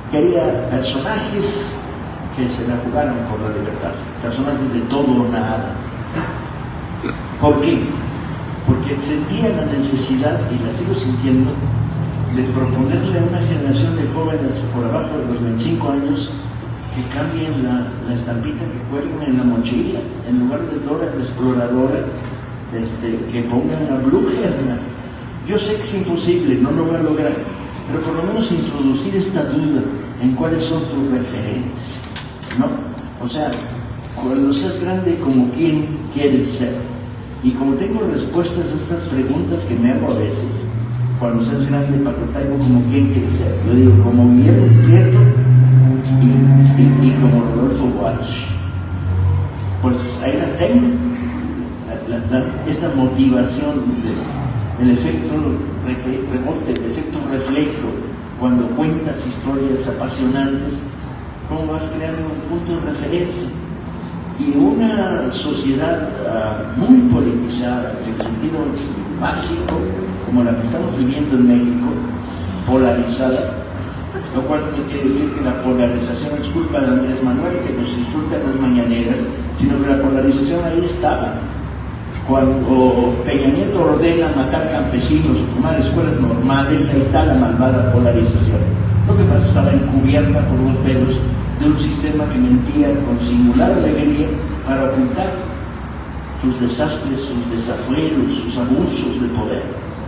quería personajes que se la jugaron por la libertad, personajes de todo o nada. ¿Por qué? Porque sentía la necesidad, y la sigo sintiendo, de proponerle a una generación de jóvenes por abajo de los 25 años que cambien la estampita que cuelguen en la mochila, en lugar de Dora la exploradora, que pongan a Blue-Herman. Yo sé que es imposible, no lo voy a lograr, pero por lo menos introducir esta duda en cuáles son tus referentes, ¿no? O sea, cuando seas grande, ¿como quién quieres ser? Y como tengo respuestas a estas preguntas que me hago a veces, cuando seas grande, Pacotaibo, ¿como quién quieres ser? Yo digo, como Guillermo Prieto y como Rodolfo Walsh. Pues ahí las tengo. Esta motivación del efecto rebote, el efecto reflejo, cuando cuentas historias apasionantes, cómo vas creando un punto de referencia. Y una sociedad muy politizada, en el sentido básico, como la que estamos viviendo en México, polarizada, lo cual no quiere decir que la polarización es culpa de Andrés Manuel, que nos insulta en las mañaneras, sino que la polarización ahí estaba. Cuando Peña Nieto ordena matar campesinos, tomar escuelas normales, ahí está la malvada polarización. Lo que pasa es que estaba encubierta por los velos de un sistema que mentía con singular alegría para ocultar sus desastres, sus desafueros, sus abusos de poder.